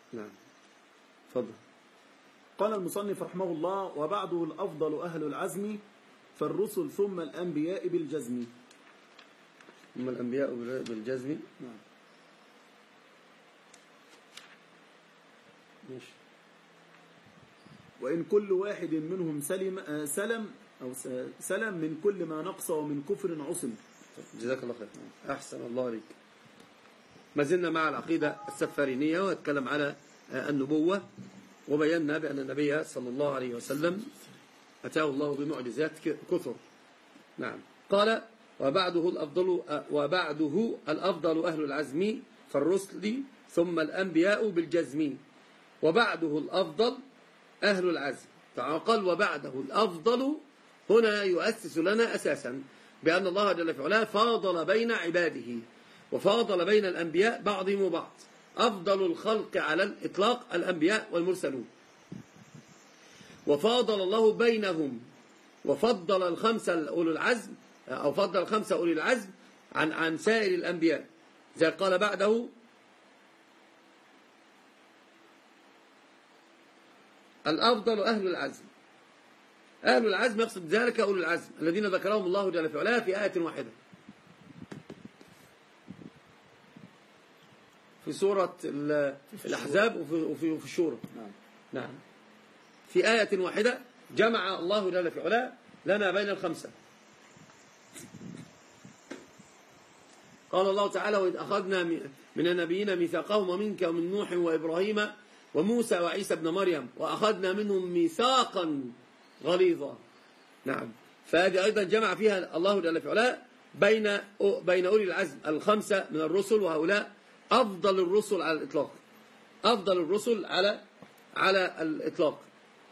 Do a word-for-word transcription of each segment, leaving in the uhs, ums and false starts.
نعم تفضل. قال المصنف رحمه الله: وبعده الأفضل أهل العزم فالرسل ثم الأنبياء بالجزم. ثم الأنبياء بالجزم. نعم ماشي. وإن كل واحد منهم سلم سلم أو سلم من كل ما نقص ومن كفر عصم. جزاك الله خير. أحسن الله عليك. ما زلنا مع العقيدة السفارينية واتكلم على النبوة، وبينا بأن النبي صلى الله عليه وسلم أتاه الله بمعجزات كثر. نعم. قال: وبعده الأفضل وبعده الأفضل أهل العزم فالرسل ثم الأنبياء بالجزم. وبعده الأفضل أهل العزم. قال: وبعده الأفضل هنا يؤسس لنا أساسا بأن الله جل في علاه فاضل بين عباده وفاضل بين الأنبياء بعضهم وبعض. أفضل الخلق على الإطلاق الأنبياء والمرسلون، وفاضل الله بينهم وفضل الخمسة أولي العزم أو فضل الخمسة أولي العزم عن عن سائر الأنبياء، زي قال بعده: الأفضل أهل العزم. أهل العزم يقصد ذلك أولي العزم الذين ذكرهم الله جل في علاه في آية واحدة في سورة الأحزاب وفي وفي الشورى. نعم. نعم. في آية واحدة جمع الله جل في علاه لنا بين الخمسة. قال الله تعالى: وإذ أخذنا من النبيين ميثاقهم ومنك ومن نوح وإبراهيم وموسى وعيسى ابن مريم وأخذنا منهم ميثاقا غليظا. نعم. فهذه أيضا جمع فيها الله جل في علاه بين بين أولي العزم الخمسة من الرسل، وهؤلاء أفضل الرسل على الإطلاق، أفضل الرسل على على الإطلاق.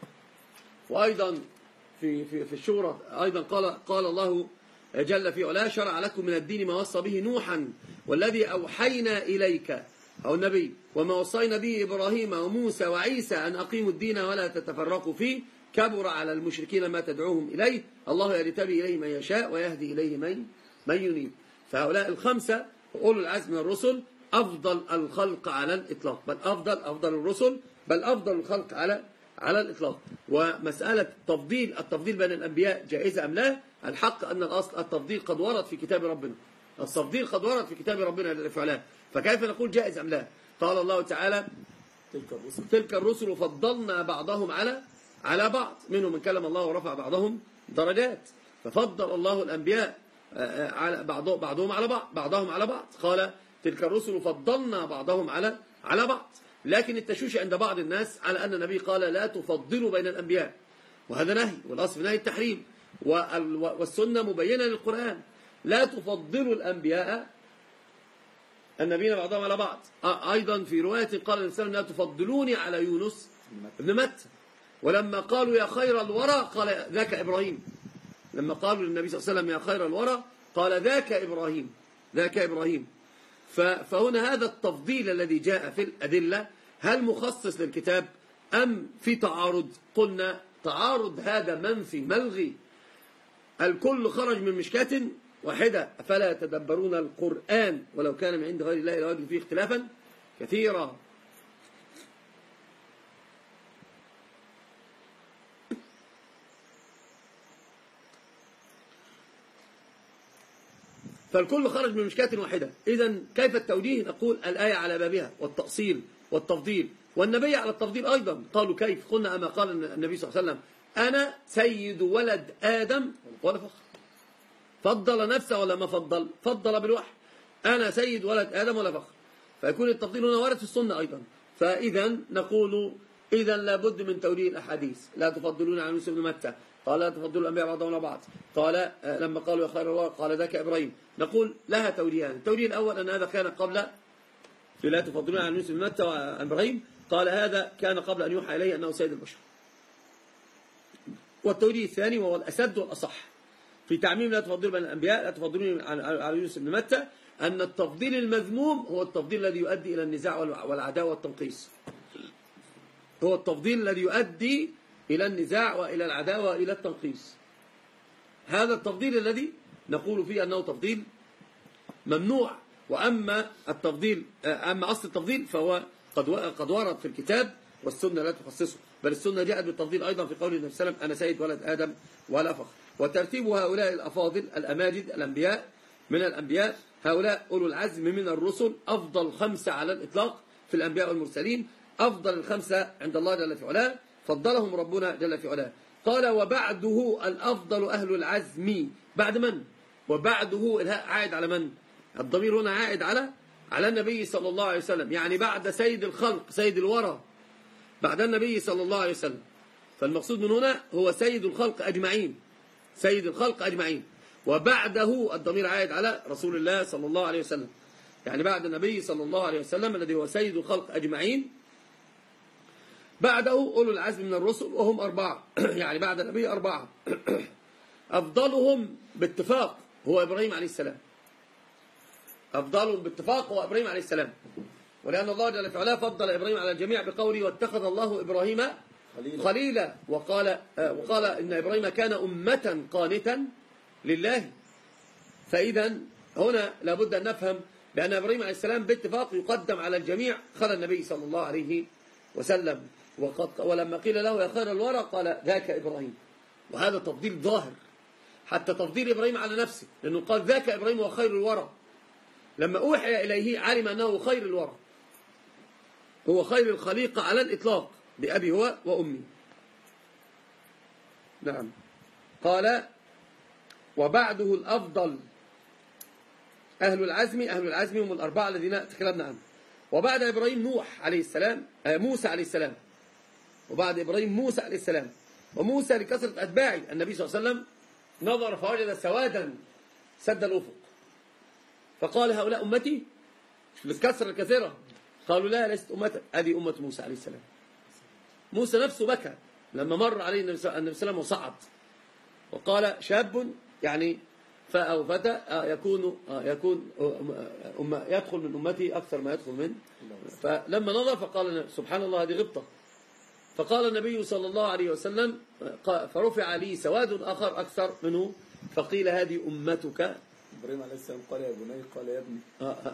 وأيضا في في في الشورى أيضا قال قال الله جل في علاه: شرع لكم من الدين ما وصى به نوحا والذي أوحينا إليك، أو النبي، وما وصينا به إبراهيم وموسى وعيسى أن أقيموا الدين ولا تتفرقوا فيه، كبر على المشركين ما تدعوهم إليه، الله يجتبي إليه من يشاء ويهدي إليه من من ينيب. فهؤلاء الخمسة أولو العزم من الرسل أفضل الخلق على الإطلاق، بل أفضل أفضل الرسل بل أفضل الخلق على على الإطلاق. ومسألة تفضيل التفضيل بين الأنبياء جائزة أم لا؟ الحق أن الأصل التفضيل قد ورد في كتاب ربنا، التفضيل قد ورد في كتاب ربنا جل في علاه، فكيف نقول جائز أم لا؟ قال الله تعالى: تلك الرسل تلك الرسل فضلنا بعضهم على على بعض، منهم من كلم الله ورفع بعضهم درجات. ففضل الله الأنبياء على بعضهم على بعض بعضهم على بعض. قال: تلك الرسل فضلنا بعضهم على على بعض. لكن التشويش عند بعض الناس على أن النبي قال: لا تفضلوا بين الأنبياء، وهذا نهي، والأصل نهي التحريم، والسنة مبينة للقرآن. لا تفضلوا الأنبياء النبيين بعضهم على بعض. أيضا في رواية قال الإنسان: لا تفضلوني على يونس ابن متى. ولما قالوا يا خير الورى قال: ذاك إبراهيم. لما قالوا للنبي صلى الله عليه وسلم يا خير الورى قال: ذاك إبراهيم، ذاك إبراهيم. فهنا هذا التفضيل الذي جاء في الأدلة هل مخصص للكتاب أم في تعارض؟ قلنا تعارض هذا منفي ملغي. الكل خرج من مشكاة واحدة، أفلا يتدبرون القرآن ولو كان من عند غير الله لوجدوا فيه اختلافا كثيرا. فالكل خرج من مشكاة واحدة. إذن كيف التوجيه؟ نقول الآية على بابها، والتأصيل والتفضيل، والنبي على التفضيل أيضا. قالوا كيف؟ قلنا أما قال النبي صلى الله عليه وسلم: أنا سيد ولد آدم ولا فخر. فضل نفسه ولا ما فضل؟ فضل بالوحي: أنا سيد ولد آدم ولا فخر. فيكون التفضيل هنا وارد في السنة أيضا. فإذا نقول إذا لابد من توجيه الأحاديث. لا تفضلون عن يوسف بن متى، قال: لا تفضلوا الأنبياء بعضهم على بعض. قال لما قالوا يا خير الله قال: ذاك إبراهيم. نقول لها توجيهان. التوجيه الأول أن هذا كان قبل لا تفضلون عن يوسف بن متى وعن إبراهيم، قال هذا كان قبل أن يوحى إليه أنه سيد البشر. والتوجيه الثاني وهو الأسد والأصح في تعميم لا تفضلوا بين الأنبياء لا تفضلون على يوسف بن متى، أن التفضيل المذموم هو التفضيل الذي يؤدي إلى النزاع والعداوة والتنقيص. هو التفضيل الذي يؤدي إلى النزاع وإلى العداوة وإلى التنقيص. هذا التفضيل الذي نقول فيه أنه تفضيل ممنوع. وأما التفضيل أما أصل التفضيل فهو قد قد ورد في الكتاب والسنة لا تخصصه، بل السنة جاءت بالتفضيل أيضا في قول النبي صلى الله عليه وسلم: أنا سيد ولد آدم ولا فخر. وترتيب هؤلاء الأفاضل الأماجد الأنبياء من الأنبياء، هؤلاء أولو العزم من الرسل، أفضل خمسة على الإطلاق في الأنبياء والمرسلين، أفضل الخمسة عند الله جل في علاه، فضلهم ربنا جل في علاه. قال: وبعده الأفضل أهل العزم. بعد من؟ وبعده الهاء عائد على من؟ الضمير هنا عائد على على النبي صلى الله عليه وسلم، يعني بعد سيد الخلق سيد الورى، بعد النبي صلى الله عليه وسلم. فالمقصود من هنا هو سيد الخلق أجمعين، سيد الخلق أجمعين. وبعده الضمير عائد على رسول الله صلى الله عليه وسلم، يعني بعد النبي صلى الله عليه وسلم الذي هو سيد الخلق أجمعين، بعده أولو العزم من الرسل وهم أربعة يعني بعد النبي أربعة أفضلهم باتفاق هو إبراهيم عليه السلام، أفضلهم باتفاق هو إبراهيم عليه السلام. ولأن الله جل وعلا فضل إبراهيم على الجميع بقوله: واتخذ الله إبراهيم خليلا, خليلا. وقال وقال إن إبراهيم كان أمة قانتا لله. فإذا هنا لابد أن نفهم بأن إبراهيم عليه السلام باتفاق يقدم على الجميع خلى النبي صلى الله عليه وسلم. وقد ولما قيل له: يا خير الورى، قال: ذاك إبراهيم. وهذا تفضيل ظاهر، حتى تفضيل إبراهيم على نفسه، لأنه قال: ذاك إبراهيم وخير الورى. لما أوحي إليه علم أنه خير الورى، هو خير الخليقة على الإطلاق بأبي هو وأمي. نعم. قال: وبعده الأفضل أهل العزم. أهل العزم هم الأربعة الذين تكلمنا عنهم. وبعد إبراهيم نوح عليه السلام، موسى عليه السلام. وبعد إبراهيم موسى عليه السلام. وموسى لكثرة أتباعه النبي صلى الله عليه وسلم نظر فوجد سوادا سد الأفق، فقال: هؤلاء أمتي؟ للكثرة الكثيرة. قالوا: لا، ليست أمتك، هذه أمة موسى عليه السلام. موسى نفسه بكى لما مر عليه النبي صلى الله عليه وسلم وصعد، وقال: شاب يعني أو فتى يكون يكون يدخل من أمتي أكثر ما يدخل من. فلما نظر فقال: سبحان الله، هذه غبطة. فقال النبي صلى الله عليه وسلم: فرفع لي سواد آخر أكثر منه، فقيل: هذه أمتك. إبراهيم عليه السلام قال: يا بني، قال: يا ابني.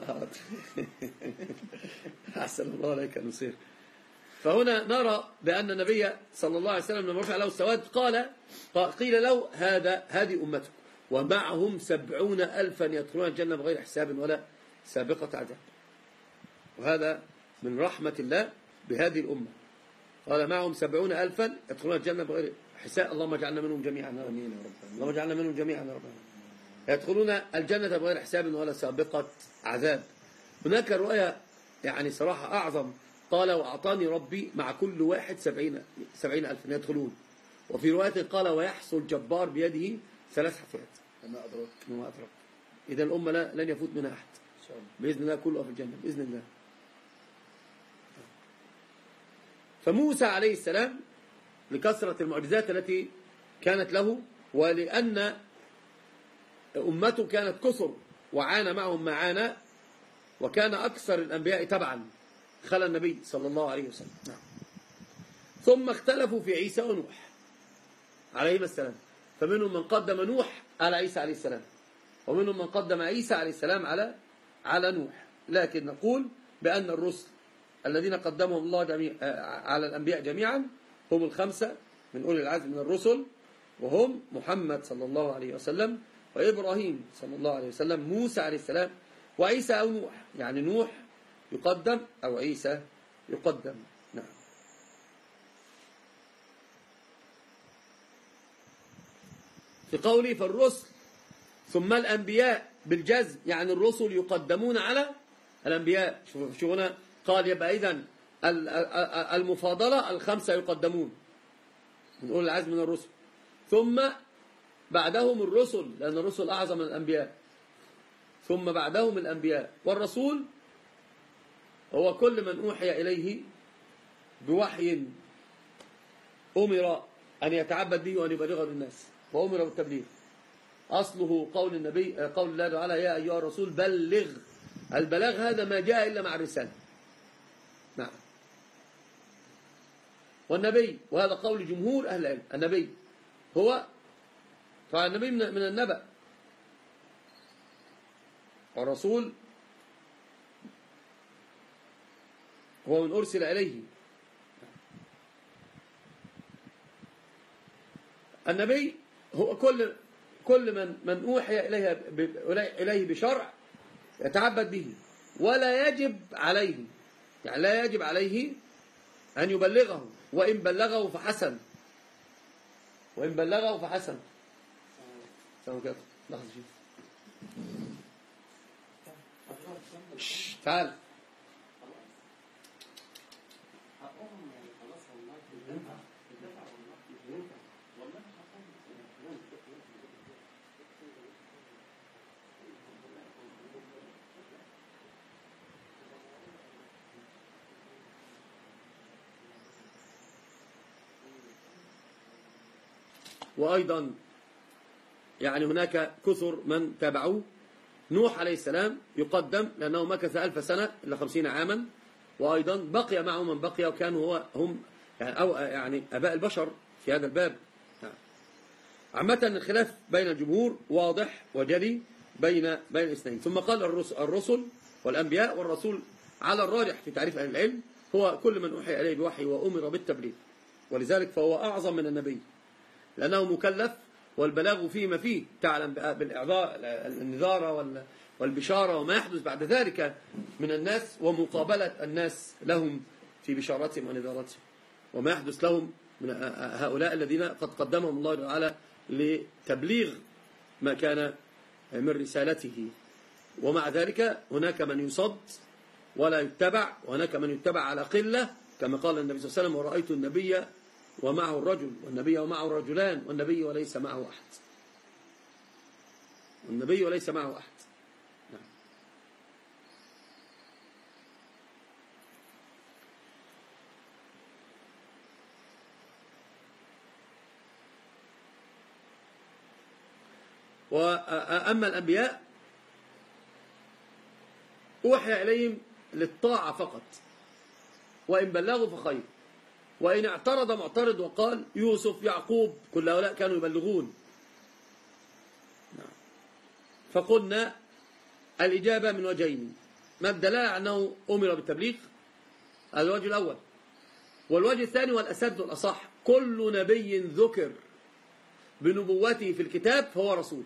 أحسن الله عليك نصير. فهنا نرى بأن النبي صلى الله عليه وسلم لما رفع له السواد قال قيل له: هذا هذه أمتك، ومعهم سبعون ألفا يدخلون الجنة بغير حساب ولا سابقة عذاب. وهذا من رحمة الله بهذه الأمة. قال: معهم سبعون ألفا يدخلون الجنة بغير حساب. اللهم اجعلنا منهم جميعا يا رب. اللهم اجعلنا منهم جميعا يا رب. يدخلون الجنة بغير حساب ولا سابقة عذاب. هناك رؤية يعني صراحة أعظم، قال: وأعطاني ربي مع كل واحد سبعين, سبعين ألف يدخلون. وفي رواية قال: ويحصل الجبار بيده ثلاث حفرات. وما أدرك وما أدرك. إذا الأمة لن يفوت منها أحد بإذن الله، كله في الجنة بإذن الله. فموسى عليه السلام لكثرة المعجزات التي كانت له، ولأن أمته كانت كثر وعانى معهم ما عانى، وكان أكثر الأنبياء تبعا خلى النبي صلى الله عليه وسلم. نعم. ثم اختلفوا في عيسى ونوح عليهما السلام، فمنهم من قدم نوح على عيسى عليه السلام، ومنهم من قدم عيسى عليه السلام على على نوح. لكن نقول بأن الرسل الذين قدمهم الله جميع على الأنبياء جميعا هم الخمسة من أولي العزم من الرسل، وهم محمد صلى الله عليه وسلم، وإبراهيم صلى الله عليه وسلم، موسى عليه السلام، وعيسى أو نوح. يعني نوح يقدم أو عيسى يقدم. نعم. في قوله: فالرسل ثم الأنبياء بالجزم، يعني الرسل يقدمون على الأنبياء. شوف هنا قال: يبقى إذن المفاضلة الخمسة يقدمون من أولي العزم من الرسل، ثم بعدهم الرسل، لأن الرسل أعظم من الأنبياء، ثم بعدهم الأنبياء. والرسول هو كل من أوحي إليه بوحي أمر أن يتعبد به وأن يبلغه للناس، وأمر بالتبليغ. أصله قول النبي قول الله تعالى: يا أيها الرسول بلغ. البلاغ هذا ما جاء إلا مع الرسالة. نعم. والنبي، وهذا قول جمهور أهل العلم، النبي هو فالنبي من النبأ، والرسول هو من أرسل إليه. النبي هو كل كل من من أوحي إليه إليه بشرع يتعبد به، ولا يجب عليه، يعني لا يجب عليه أن يبلغه، وإن بلغه فحسن، وإن بلغه فحسن. سلام كده لحظة شيء تعال. وأيضا يعني هناك كثر من تابعوه. نوح عليه السلام يقدم لأنه مكث ألف سنة إلا خمسين عاما، وأيضا بقي معه من بقي، وكانوا هو هم يعني, أو يعني أباء البشر في هذا الباب. عامة الخلاف بين الجمهور واضح وجلي بين بين الاثنين. ثم قال الرسل, الرسل والأنبياء، والرسول على الراجح في تعريف أهل العلم هو كل من أوحي إليه بوحي وأمر بالتبليغ، ولذلك فهو أعظم من النبي لأنه مكلف، والبلاغ فيما فيه تعلم بالإعضاء النذارة والبشارة وما يحدث بعد ذلك من الناس، ومقابلة الناس لهم في بشارتهم ونذارتهم، وما يحدث لهم من هؤلاء الذين قد قدمهم الله تعالى لتبليغ ما كان من رسالته. ومع ذلك هناك من يصد ولا يتبع، وهناك من يتبع على قلة، كما قال النبي صلى الله عليه وسلم: ورأيت النبي ومعه الرجل، والنبي ومعه رجلان، والنبي وليس معه أحد، والنبي وليس معه أحد. نعم. وأما الأنبياء أوحي إليهم للطاعة فقط، وإن بلغوا فخير، وإن اعترض معترض وقال يوسف يعقوب كل هؤلاء كانوا يبلغون، فقلنا الإجابة من وجهين: ما الدلالة أنه أمر بالتبليغ؟ هذا الوجه الأول. والوجه الثاني والأسد والأصح: كل نبي ذكر بنبوته في الكتاب فهو رسول.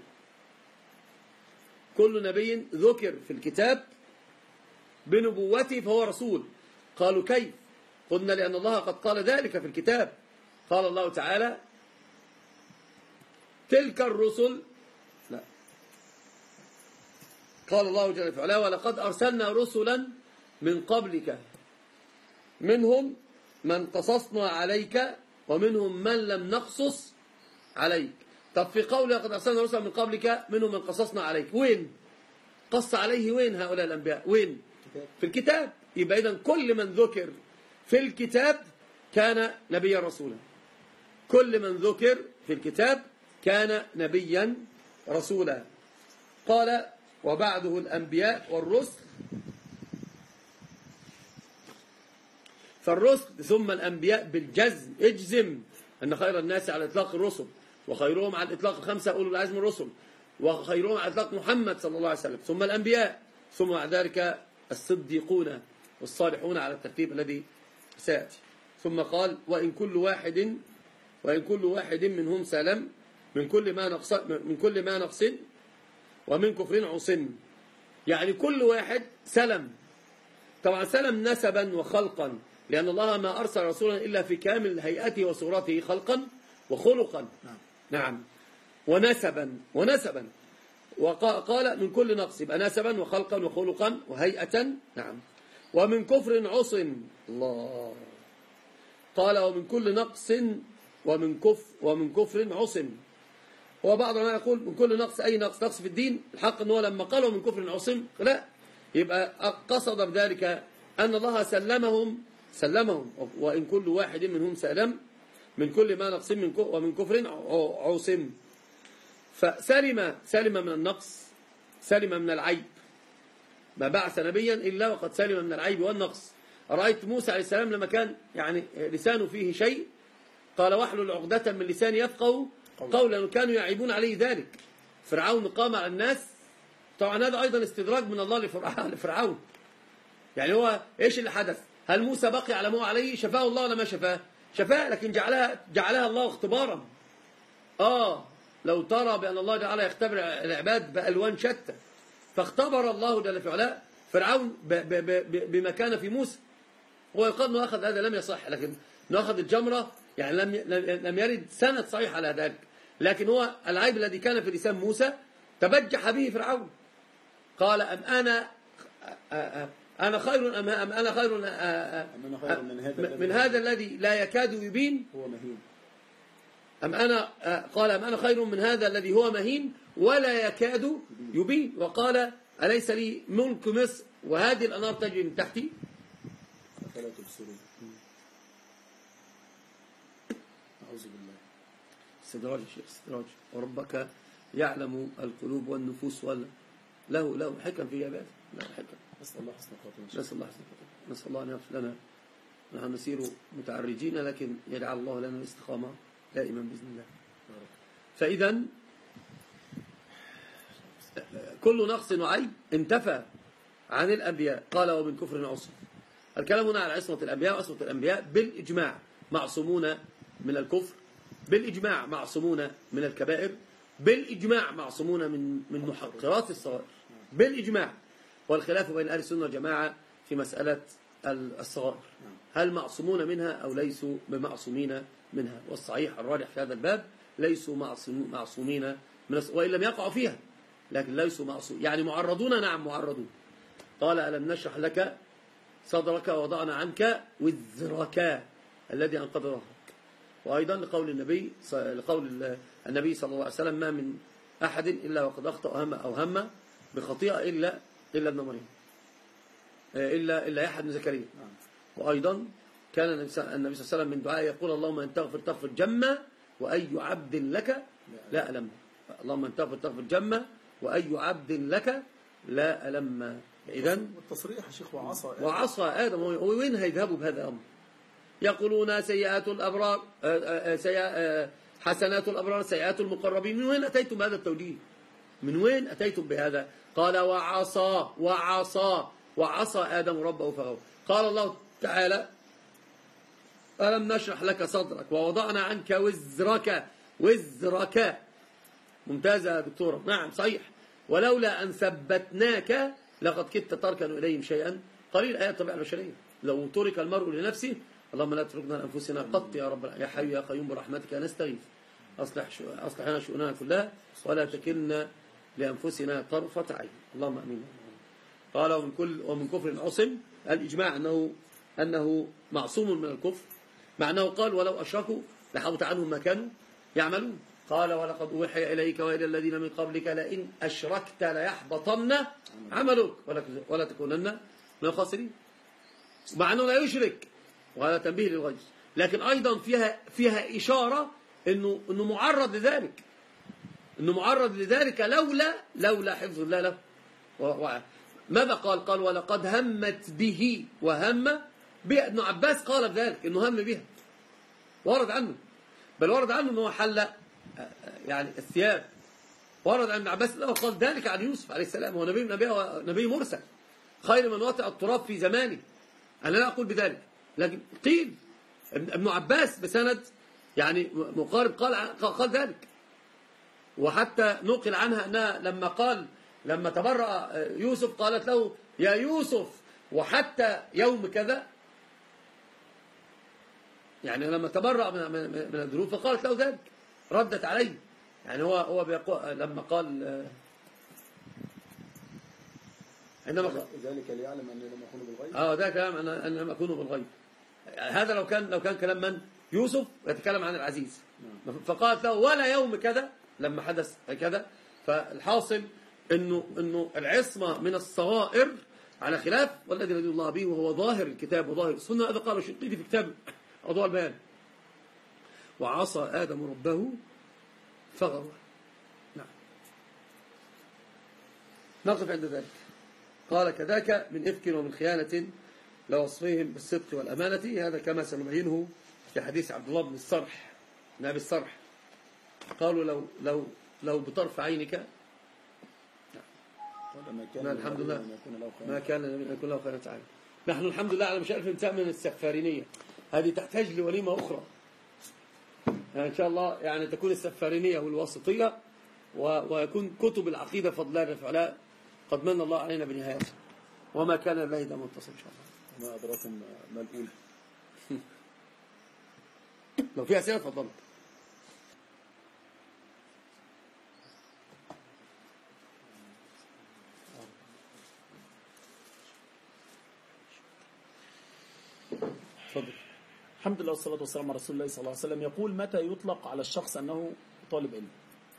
كل نبي ذكر في الكتاب بنبوته فهو رسول. قالوا كيف؟ قلنا لأن الله قد قال ذلك في الكتاب. قال الله تعالى: تلك الرسل، لا، قال الله جل وعلا: ولقد أرسلنا رسلا من قبلك منهم من قصصنا عليك ومنهم من لم نقصص عليك. طب في قول لقد أرسلنا رسلا من قبلك منهم من قصصنا عليك، وين قص عليه؟ وين هؤلاء الأنبياء؟ وين؟ في الكتاب. يبقى إذن كل من ذكر في الكتاب كان نبيا رسولا. كل من ذكر في الكتاب كان نبيا رسولا. قال: وبعده الأنبياء والرسل. فالرسل ثم الأنبياء بالجزم، اجزم أن خير الناس على إطلاق الرسل، وخيرهم على الإطلاق الخمسة أولو العزم الرسل، وخيرهم على إطلاق محمد صلى الله عليه وسلم، ثم الأنبياء، ثم بعد ذلك الصديقون والصالحون على الترتيب الذي سيأتي. ثم قال: وإن كل واحد وإن كل واحد منهم سلم من كل ما نقص من كل ما نقص ومن كفر عصم. يعني كل واحد سلم، طبعا سلم نسبا وخلقا، لأن الله ما أرسل رسولا إلا في كامل هيئته وصورته خلقا وخلقا. نعم. ونسبا ونسبا وقال من كل نقص، يبقى نسبا وخلقا وخلقا وهيئة. نعم. ومن كفر عصم، الله قال: ومن كل نقص ومن كفر ومن كفر عصم. وبعض العلماء يقول من كل نقص أي نقص، نقص في الدين. الحق أنه لما قالوا من كفر عصم لا، يبقى قصد بذلك أن الله سلمهم سلمهم وإن كل واحد منهم سلم من كل ما نقص من ومن كفر عصم. فسلم سلم من النقص، سلم من العيب. ما بعث نبيا إلا وقد سلم من العيب والنقص. رأيت موسى عليه السلام لما كان يعني لسانه فيه شيء قال: واحلل عقدة من لساني يفقهوا قولا، كانوا يعيبون عليه ذلك. فرعون قام على الناس، طبعا هذا أيضا استدراج من الله لفرعون. يعني هو إيش اللي حدث؟ هل موسى بقي على ما هو عليه؟ شفاه الله ولا ما شفاه؟ شفاه، لكن جعلها جعلها الله اختبارا. آه لو ترى بأن الله جعل يختبر العباد بألوان شتى، فاختبر الله جل في علاه فرعون بما كان في موسى. هو يقال أنه أخذ هذا لم يصح، لكن أنه أخذ الجمرة يعني لم لم يرد سند صحيح على ذلك، لكن هو العيب الذي كان في لسان موسى تبجح به فرعون. قال أم أنا أنا خير أم أنا خير من هذا من هذا الذي لا يكاد يبين هو مهين. أم أنا قال أم أنا خير من هذا الذي هو مهين ولا يكاد يبين. وقال أليس لي ملك مصر وهذه الأنهار تجري من تحتي أفلا تبصرون. أعوذ بالله. استدراج شيء استدراج. وربك يعلم القلوب والنفوس ولا له له حكم في عباده، له حكم. نسأل الله حسن خاتمة. نسأل الله حسن خاتمة. نسأل الله أن يغفر لنا. نحن نسير متعرجين لكن يجعل الله لنا الاستقامة دائما بإذن الله. فإذا كل نقص وعيب انتفى عن الأنبياء. قال ومن كفر عصم. الكلام هنا على عصمة الأنبياء، وعصمة الأنبياء بالإجماع معصومون من الكفر، بالإجماع معصومون من الكبائر، بالإجماع معصومون من من محقرات الصغائر، بالإجماع. والخلاف بين أهل السنة والجماعة في مسألة الصغائر، هل معصومون منها أو ليسوا بمعصومين منها؟ والصحيح الراجح في هذا الباب ليسوا معصومين من، وإن لم يقعوا فيها لكن ليسوا معصومين، يعني معرضون. نعم معرضون. قال ألم نشرح لك صدرك ووضعنا عنك وزرك الذي أنقض ظهرك. وأيضا لقول النبي لقول النبي صلى الله عليه وسلم ما من أحد إلا وقد أخطأ هم أو هم بخطيئة إلا إلا ابن مريم، إلا إلا يحيى بن زكريا. وأيضا كان النبي صلى الله عليه وسلم من دعاء يقول اللهم أن تغفر تغفر جمّا وأي عبد لك لا ألم. اللهم أن تغفر تغفر جمّا وأي عبد لك لا ألم. إذن والتصريح يا شيخ وعصى آدم. وعصى آدم. وين هيذهبوا بهذا الأمر؟ يقولون سيئات الأبرار حسنات الأبرار سيئات المقربين. من وين أتيتم بهذا التوجيه؟ من وين أتيتم بهذا؟ قال وعصى وعصى وعصى آدم ربه فغوى. قال الله تعالى ألم نشرح لك صدرك ووضعنا عنك وزرك. وزرك ممتازة يا دكتورة. نعم صحيح. ولولا أن ثبتناك لقد كدت تركن إليهم شيئا قليل. آيات الطبيعة البشرية. لو ترك المرء لنفسه اللهم لا تتركنا لأنفسنا قط يا رب يا حي يا قيوم برحمتك نستغيث أصلح شو... أصلح لنا شؤوننا كلها ولا تكلنا لأنفسنا طرفة عين. اللهم أمين. قال ومن كل ومن كفر عصم. الإجماع أنه أنه معصوم من الكفر، مع أنه قال ولو أشركوا لحبط عنهم ما كانوا يعملون. قال ولقد أوحي إليك وإلى الذين من قبلك لئن أشركت ليحبطن عملك ولا تكونن من الخاسرين. مع أنه لا يشرك، وهذا تنبيه للغيظ، لكن أيضا فيها فيها إشارة إنه إنه معرض لذلك، إنه معرض لذلك لولا لولا حفظ الله له. ماذا قال؟ قال ولقد همت به وهم بها. ابن عباس قال بذلك إنه هم بها، ورد عنه، بل ورد عنه إنه حل يعني الثياب. ورد عن ابن عباس أنه قال ذلك عن يوسف عليه السلام، هو نبي نبي نبي مرسل خير من وطئ التراب في زمانه. أنا لا أقول بذلك، لكن قيل ابن عباس بسند يعني مقارب قال قال ذلك. وحتى نقل عنها أنها لما قال لما تبرأ يوسف قالت له يا يوسف وحتى يوم كذا، يعني لما تبرأ من من الذنوب فقالت له ذلك، ردت عليه. يعني هو هو بيقول لما قال عندما قال ذلك ليعلم أن لم يكونوا بالغيب. اه ده كلام أن أن لم يكونوا بالغيب. هذا لو كان لو كان كلام من يوسف يتكلم عن العزيز. فقالت له ولا يوم كذا لما حدث كذا. فالحاصل انه انه العصمه من الصغائر على خلاف والذي يريد الله به وهو ظاهر الكتاب وظاهر السنه. هذا قال الشنقيطي في كتاب أضواء البيان. وعصى آدم ربه فغوى. نعم. نقف عند ذلك. قال كذاك من إفك ومن خيانة لوصفهم بالصدق والأمانة. هذا كما سنبينه في حديث عبد الله بن الصرح بن أبي الصرح. قالوا لو لو لو بطرف عينك. نعم. الحمد لله ما كان أن يكون له خيانة. نحن الحمد لله على مشارف الانتهاء من السفارينية، هذه تحتاج لوليمة أخرى يعني إن شاء الله، يعني تكون السفارينية والواسطية ويكون كتب العقيدة فضل الله فعلا قد من الله علينا بنهايته، وما كان الله ده منتصر إن شاء الله. ما أدراكم ما الأولى. لو في أسئلة تفضلوا. تفضل. الحمد لله والصلاة والسلام على رسول الله صلى الله عليه وسلم. يقول: متى يطلق على الشخص أنه طالب علم؟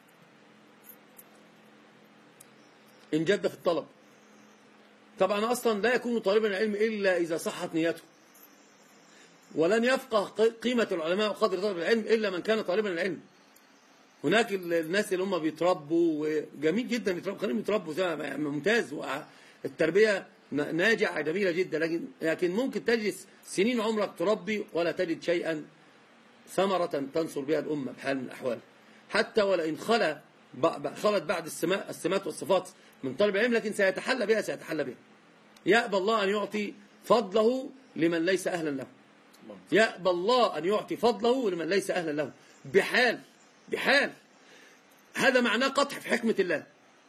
إن جد في الطلب. طبعا أصلا لا يكون طالبا العلم إلا إذا صحت نيته، ولن يفقه قيمة العلماء وقدر طالب العلم إلا من كان طالبا العلم. هناك الناس اللي هم بيتربوا، وجميل جدا يتربوا، خليهم يتربوا ممتاز، والتربية ناجعة جميلة جدا، لكن لكن ممكن تجلس سنين عمرك تربي ولا تجد شيئا ثمرة تنصر بها الأمة بحال من الأحوال، حتى ولئن خلى خلت بعد السمات والصفات من طالب العلم، لكن سيتحلى بها سيتحلى بها. يأبى الله أن يعطي فضله لمن ليس أهلا له، يأبى الله أن يعطي فضله لمن ليس أهلا له بحال بحال. هذا معناه قطع في حكمة الله،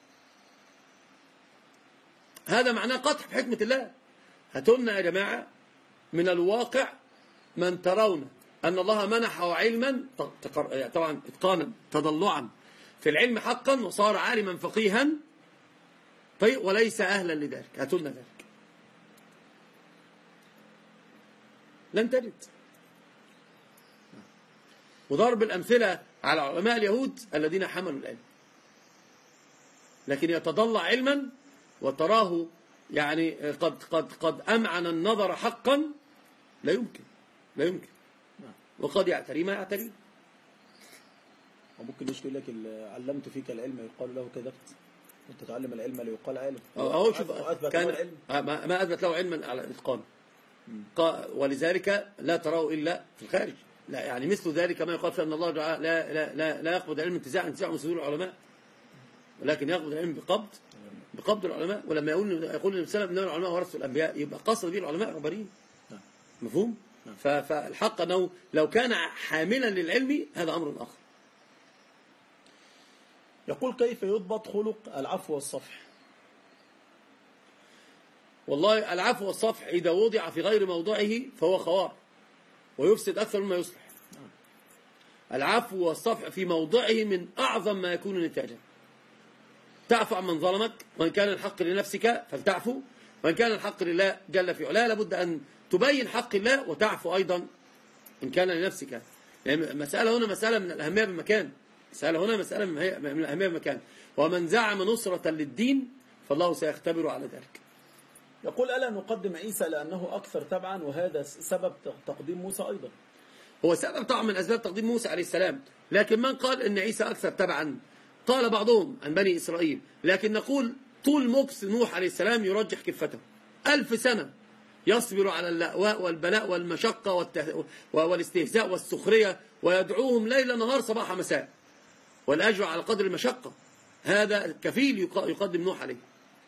هذا معناه قطع في حكمة الله. هاتولنا يا جماعة من الواقع من ترون أن الله منحه علما طبعا إتقانا تضلعا في العلم حقا، وصار عالما فقيها طيب وليس أهلا لذلك. هاتولنا ذلك، لن تجد. وضرب الأمثلة على علماء اليهود الذين حملوا العلم لكن يتضلع علما وتراه يعني قد قد قد أمعن النظر حقا، لا يمكن لا يمكن وقد يعتري ما يعتري. وممكن يشكي لك: علمت فيك العلم يقال له كذبت، وانت تعلم العلم لا يقال عالم. اهو شوف كان ما اثبت له علما على الاتقان، ولذلك لا تراه الا في الخارج. لا يعني مثل ذلك ما يقال ان الله لا لا لا, لا يقبض العلم انتزاعا انتزاعا من صدور العلماء، ولكن يقبض العلم بقبض بقبض العلماء. ولما يقول يقول النبي صلى الله عليه وسلم ان العلماء ورثوا الانبياء، يبقى قصد به العلماء ربانيين. مفهوم؟ فالحق انه لو كان حاملا للعلم هذا امر اخر. يقول: كيف يضبط خلق العفو والصفح؟ والله العفو والصفح إذا وضع في غير موضعه فهو خوار ويفسد أكثر مما يصلح. العفو والصفح في موضعه من أعظم ما يكون نتاجا. تعفو عن من ظلمك، وإن كان الحق لنفسك فلتعفو، وإن كان الحق لله جل في علاه لابد أن تبين حق الله وتعفو أيضا إن كان لنفسك. يعني المسألة هنا مسألة من الأهمية بمكان، مسألة هنا مسألة من الأهمية بمكان. ومن زعم نصرة للدين فالله سيختبر على ذلك. يقول: ألا نقدم عيسى لأنه أكثر تبعا، وهذا سبب تقديم موسى أيضا؟ هو سبب طبعا من أسباب تقديم موسى عليه السلام، لكن من قال أن عيسى أكثر تبعا؟ قال بعضهم عن بني إسرائيل، لكن نقول طول مكث نوح عليه السلام يرجح كفته. ألف سنة يصبر على اللأواء والبلاء والمشقة والته... والاستهزاء والسخرية، ويدعوهم ليل نهار صباح مساء، والأجر على قدر المشقة. هذا كفيل يقدم نوح عليه.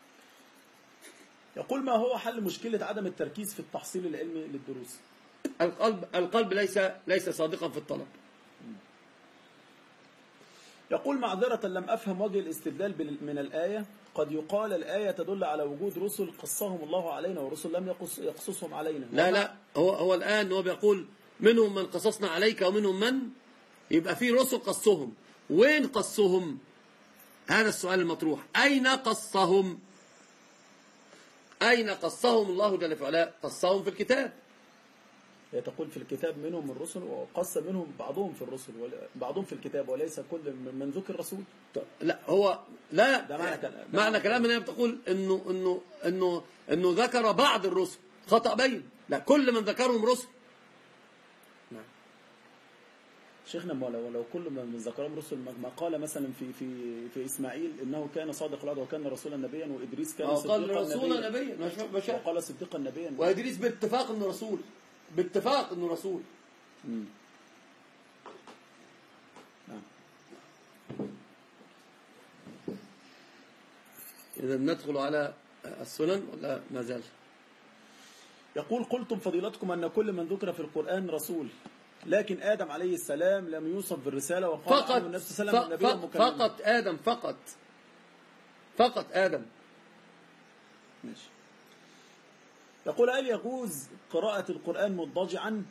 يقول: ما هو حل مشكلة عدم التركيز في التحصيل العلمي للدروس؟ القلب القلب ليس ليس صادقا في الطلب. يقول: معذرة لم أفهم وجه الاستدلال من الآية. قد يقال الآية تدل على وجود رسل قصهم الله علينا ورسل لم يقص يقصصهم علينا. لا لا هو هو الآن هو بيقول منهم من قصصنا عليك ومنهم من، يبقى في رسل قصهم. وين قصهم؟ هذا السؤال المطروح. أين قصهم؟ أين قصهم الله جل في علاه؟ قصهم في الكتاب. هي تقول في الكتاب منهم الرسل، وقص منهم بعضهم في الرسل بعضهم في الكتاب، وليس كل من ذكر الرسول. لا هو لا ده معنى كلام معنى كلام انها بتقول انه انه انه انه ذكر بعض الرسل خطأ بين. لا كل من ذكرهم رسل. نعم شيخنا، لو لو كل من ذكرهم رسل، ما قال مثلا في في في اسماعيل انه كان صادق الوعد وكان رسولا نبيا، وادريس كان صديقا نبيا. قال رسولا نبيا وقال صديقا نبيا، وادريس باتفاق انه رسول، باتفاق انه رسول. امم نعم. اذا ندخل على السنن ولا ما زال؟ يقول قلتم فضيلتكم أن كل من ذكر في القرآن رسول، لكن آدم عليه السلام لم يوصف بالرسالة وقال فقط عنه النبي صلى الله عليه وسلم نبيا مكلما. فقط آدم، فقط فقط آدم. ماشي. يقول هل يجوز قراءة القرآن مضطجعا؟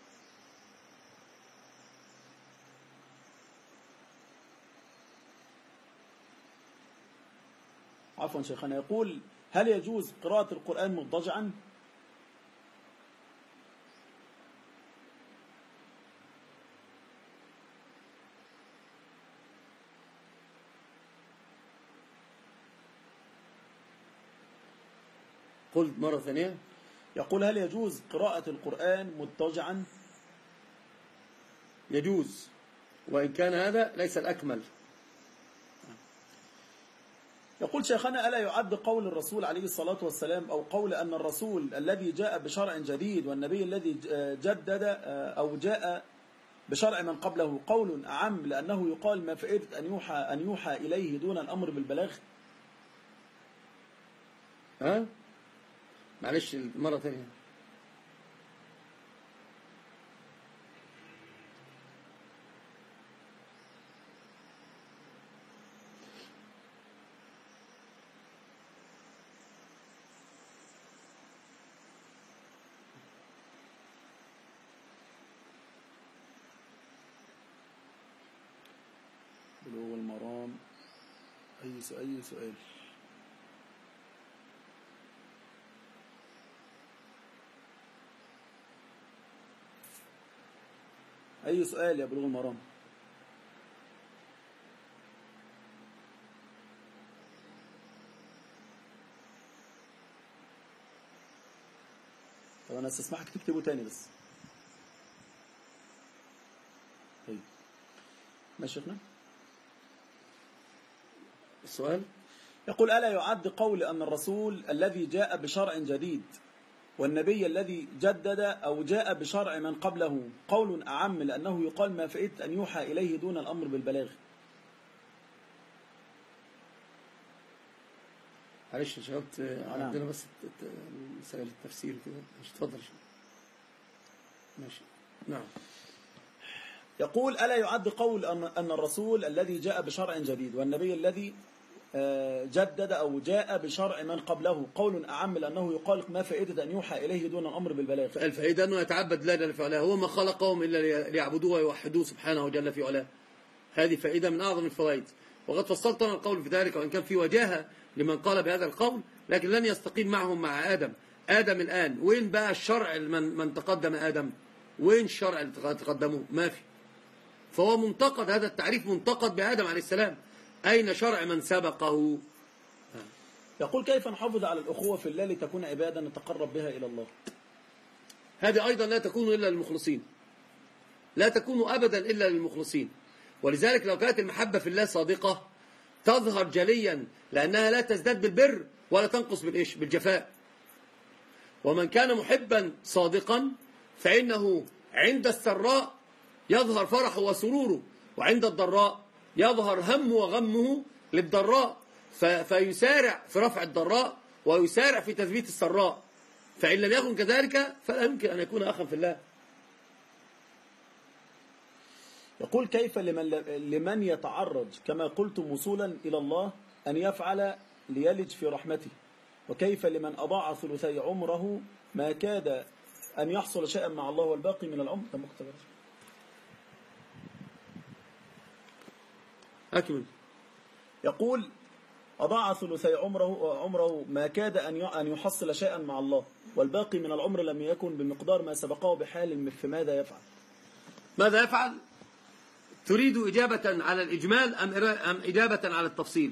عفوا شيخنا، يقول هل يجوز قراءة القرآن مضطجعا؟ قلت مرة ثانية. يقول هل يجوز قراءة القرآن مضطجعا؟ يجوز، وإن كان هذا ليس الأكمل. يقول شيخنا ألا يعد قول الرسول عليه الصلاة والسلام أو قول أن الرسول الذي جاء بشرع جديد والنبي الذي جدد أو جاء بشرع من قبله قول أعم، لأنه يقال ما فائدة أن يوحى أن يوحى إليه دون الأمر بالبلاغ؟ ها؟ معلش مرة ثانية. بلوغ المرام. أي سؤال أي سؤال أي سؤال يا بلوغ المرام؟ طب أنا استسمحك تكتبه تاني بس. طيب ماشي شيخنا. السؤال يقول ألا يعد قول أن الرسول الذي جاء بشرع جديد والنبي الذي جدد أو جاء بشرع من قبله قول أعم، لأنه يقال ما فائدة أن يوحى إليه دون الأمر بالبلاغ؟ معلش شباب عندنا بس مسائل التفسير كده. مش تفضل. ماشي. نعم. يقول ألا يعد قول أن الرسول الذي جاء بشرع جديد والنبي الذي جدد أو جاء بشرع من قبله قول أعم، لأنه يقال ما فائدة أن يوحى إليه دون الأمر بالبلاغ؟ الفائدة أنه يتعبد الله جل في علاه، هو ما خلقهم إلا ليعبدوه ويوحدوه سبحانه جل في علاه. هذه فائدة من أعظم الفوائد، وقد فصلت أنا القول في ذلك، وإن كان في وجاهة لمن قال بهذا القول، لكن لن يستقيم معهم مع آدم. آدم الآن وين بقى الشرع من, من تقدم آدم؟ وين الشرع اللي تقدموه؟ ما في. فهو منتقد، هذا التعريف منتقد بآدم عليه السلام. أين شرع من سبقه؟ يقول كيف نحافظ على الأخوة في الله لتكون عبادة نتقرب بها إلى الله؟ هذه أيضا لا تكون إلا للمخلصين، لا تكون أبدا إلا للمخلصين. ولذلك لو كانت المحبة في الله صادقة تظهر جليا، لأنها لا تزداد بالبر ولا تنقص بالإيش بالجفاء. ومن كان محبا صادقا فإنه عند السراء يظهر فرحه وسروره، وعند الضراء يظهر همه وغمه للضراء، فيسارع في رفع الضراء ويسارع في تثبيت السراء. فإن لم يكن كذلك فلا يمكن أن يكون أخا في الله. يقول كيف لمن, لمن يتعرض كما قلت وصولا إلى الله أن يفعل ليلج في رحمته، وكيف لمن أضاع ثلثي عمره ما كاد أن يحصل شيئا مع الله والباقي من العمر؟ أكمل. يقول أضاع ثلثي عمره عمره ما كاد أن يحصل شيئا مع الله والباقي من العمر لم يكن بمقدار ما سبقه بحال، فماذا يفعل؟ ماذا يفعل؟ تريد إجابة على الإجمال أم إجابة على التفصيل؟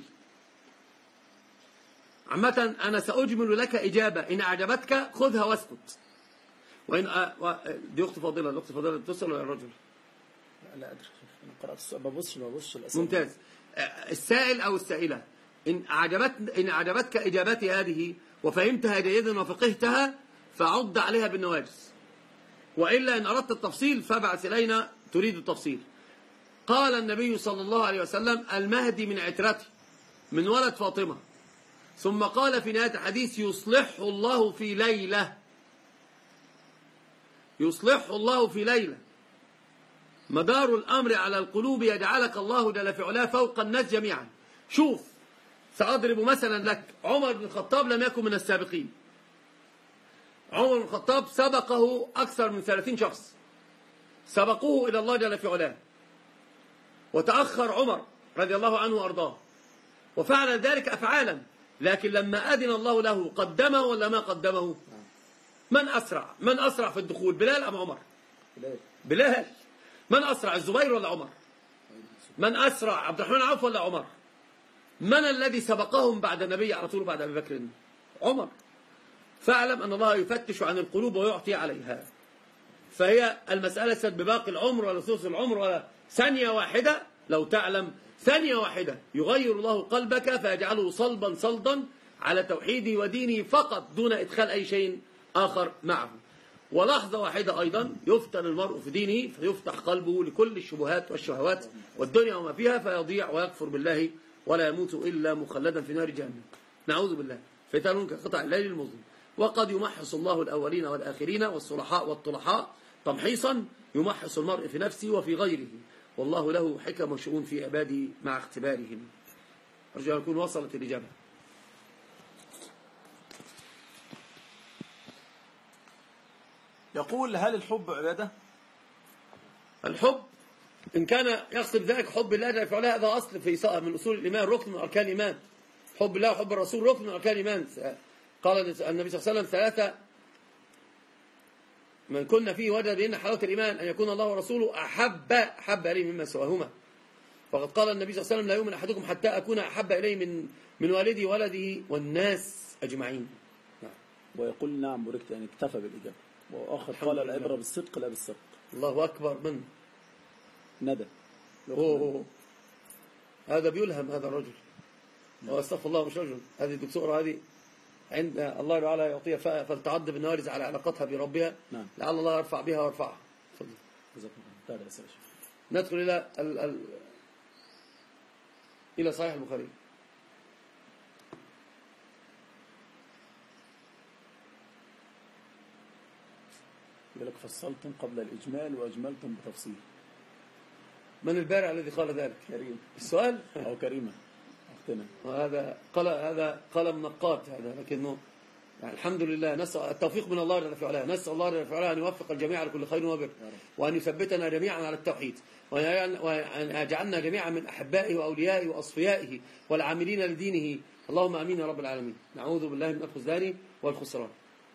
عامة أنا سأجمل لك إجابة، إن أعجبتك خذها واسكت. وإن أ... و... دي أخت فاضلة، الأخت فاضلة تسأل ولا الرجل؟ لا أدري، أنا قرأت السؤال ببص ببص الأسئلة. ممتاز. السائل أو السائلة، إن أعجبت إن أعجبتك إجابتي هذه وفهمتها جيدا وفقهتها فعض عليها بالنواجس، وإلا إن أردت التفصيل فابعث إلينا تريد التفصيل. قال النبي صلى الله عليه وسلم المهدي من عترتي من ولد فاطمة، ثم قال في نهاية الحديث يصلحه الله في ليلة. يصلحه الله في ليلة. مدار الأمر على القلوب يجعلك الله جل في علاه فوق الناس جميعا. شوف، سأضرب مثلا لك. عمر بن الخطاب لم يكن من السابقين. عمر بن الخطاب سبقه أكثر من ثلاثين شخص، سبقوه إلى الله جل في علاه، وتأخر عمر رضي الله عنه وأرضاه وفعل ذلك أفعالا، لكن لما أذن الله له قدمه ولا ما قدمه؟ من أسرع؟ من أسرع في الدخول، بلال أم عمر؟ بلال. بلال. من أسرع، الزبير ولا عمر؟ من أسرع، عبد الرحمن عوف ولا عمر؟ من الذي سبقهم بعد النبي على طول بعد أبي بكر؟ عمر. فاعلم أن الله يفتش عن القلوب ويعطي عليها. فهي المسألة ليست بباقي العمر ولا ثلث العمر ولا ثانية واحدة. لو تعلم ثانية واحدة يغير الله قلبك فيجعله صلبا صلدا على توحيده ودينه فقط دون إدخال أي شيء آخر معه. ولحظة واحدة أيضا يفتن المرء في دينه فيفتح قلبه لكل الشبهات والشهوات والدنيا وما فيها فيضيع ويكفر بالله ولا يموت إلا مخلدا في نار جهنم. نعوذ بالله. فتن كقطع الليل المظلم. وقد يمحص الله الأولين والآخرين والصلحاء والطلحاء تمحيصا يمحص المرء في نفسه وفي غيره، والله له حكم وشؤون في عباده مع اختبارهم. أرجو أن يكون وصلت الإجابة. يقول: هل الحب عبادة؟ الحب إن كان يقصد ذلك حب الله جل وعلا هذا أصل في من أصول الإيمان، ركن من أركان الإيمان. حب الله وحب الرسول ركن من أركان الإيمان. قال النبي صلى الله عليه وسلم: ثلاثة من كنا فيه وجد بأن حلاوة الإيمان أن يكون الله ورسوله أحب أحب إليه مما سواهما. وقد قال النبي صلى الله عليه وسلم: لا يؤمن أحدكم حتى أكون أحب إليه من من والدي ولده والناس أجمعين. نعم. ويقول: نعم بركت، يعني اكتفى بالإجابة. وآخر قال: العبرة بالصدق لا بالصدق. الله أكبر. من؟ ندى. أوه. هذا بيلهم هذا الرجل. واستغفر الله مش رجل. هذه الدكتورة هذه عند الله تعالى يعطيها فلتعض بالنوارز على علاقتها بربها. نعم. لعل الله يرفع بها ويرفعها. تفضل. ندخل إلى ال ال إلى صحيح البخاري. يقول لك: فصلتم قبل الإجمال وأجملتم بتفصيل. من البارع الذي قال ذلك؟ كريم. السؤال أو كريمة أختنا. وهذا قال هذا قلم نقاط هذا، لكنه يعني الحمد لله نسأل التوفيق من الله جل وعلا. نسأل الله جل وعلا أن يوفق الجميع لكل خير وبر، وأن يثبتنا جميعا على التوحيد، وأن يجعلنا جميعا من أحبائه وأوليائه وأصفيائه والعاملين لدينه. اللهم آمين يا رب العالمين. نعوذ بالله من الخذلان والخسران.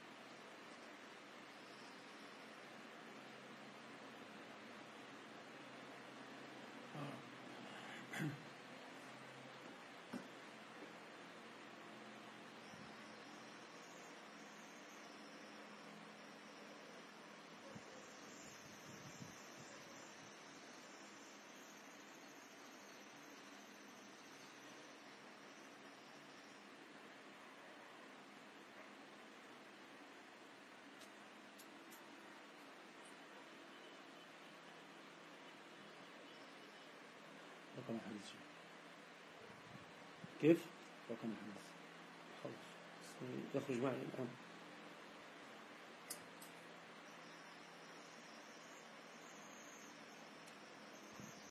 رقم الحديث كيف؟ رقم الحديث خلاص يخرج معي الآن.